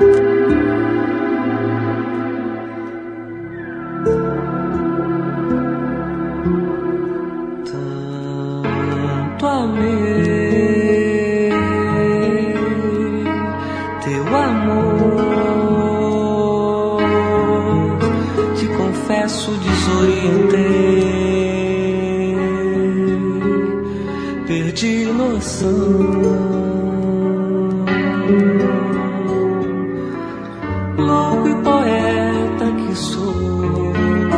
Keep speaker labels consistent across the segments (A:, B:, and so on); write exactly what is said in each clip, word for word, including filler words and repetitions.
A: Tanto amei teu amor, te confesso, desorientei, perdi noção. Louco e poeta que sou,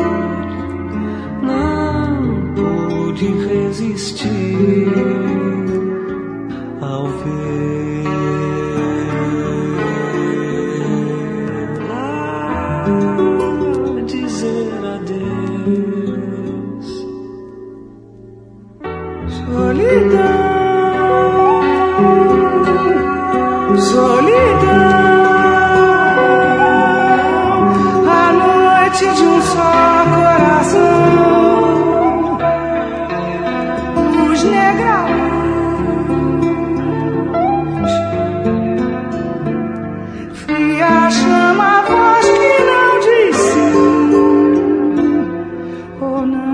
A: não pude resistir ao ver lá dizer adeus. Solidão, solidão, de um só coração, luz negra, luz, fria chama, voz que não diz sim ou não.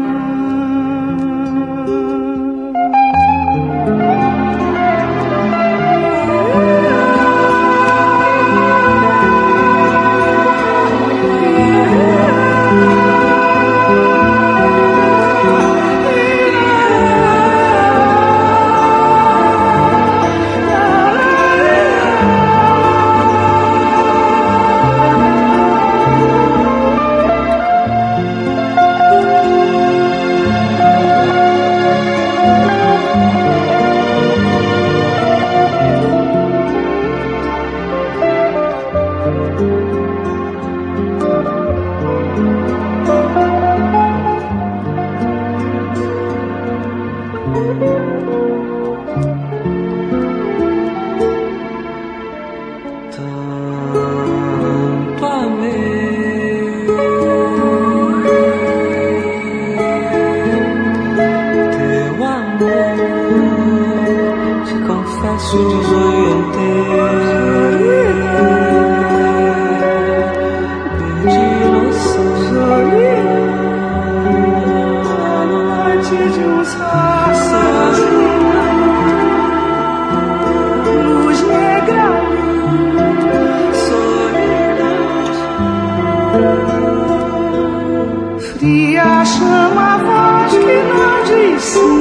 A: Tanto amei teu amor, te confesso, desorientei, perdi noção. Solidão de um só luz negra, fria chama, voz que não diz sim.